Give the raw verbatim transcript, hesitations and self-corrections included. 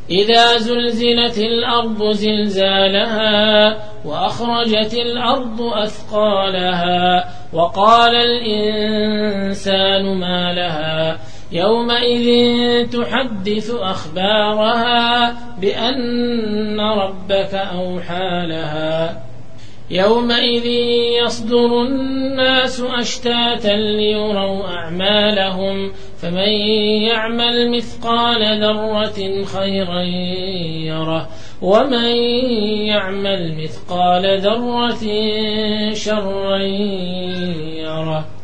إذا زلزلت الأرض زلزالها وأخرجت الأرض أثقالها وقال الإنسان ما لها يومئذ تحدث أخبارها بأن ربك أوحى لها يومئذ يصدر الناس أشتاتا ليروا أعمالهم فمن يعمل مثقال ذرة خيرا يره ومن يعمل مثقال ذرة شرا يره.